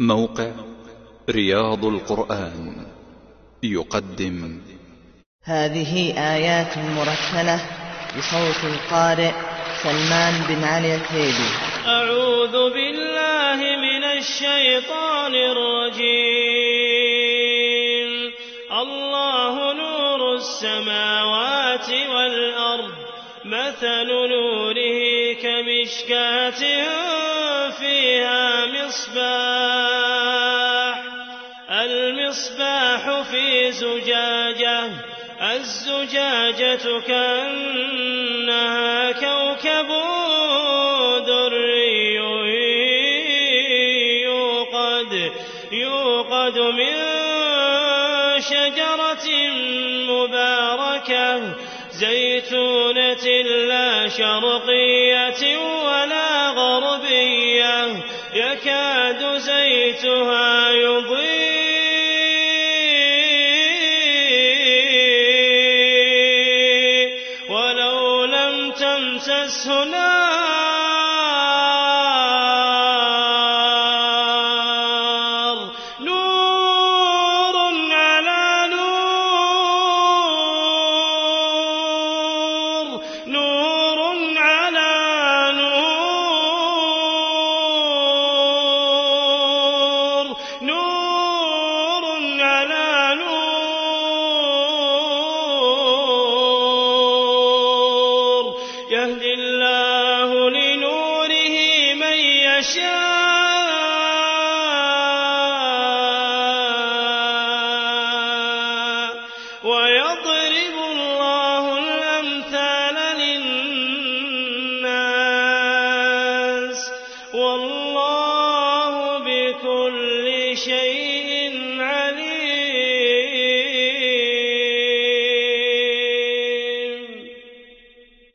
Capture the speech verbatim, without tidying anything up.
موقع رياض القرآن يقدم هذه آيات مرتلة بصوت القارئ سلمان بن علي التيبي. أعوذ بالله من الشيطان الرجيم. الله نور السماوات والأرض، مثل نوره كمشكاة فيها مصباح، المصباح في زجاجة، الزجاجة كأنها كوكب دري يوقد, يوقد من شجرة مباركة زيتونة لا شرقية ولا غربية، يكاد زيتها يضيء ولو لم تمسسه نار، نور على نور، نور على نور، نور على نور، يهدي الله لنوره من يشاء، ويضرب الله الأمثال للناس، والله بكل شيء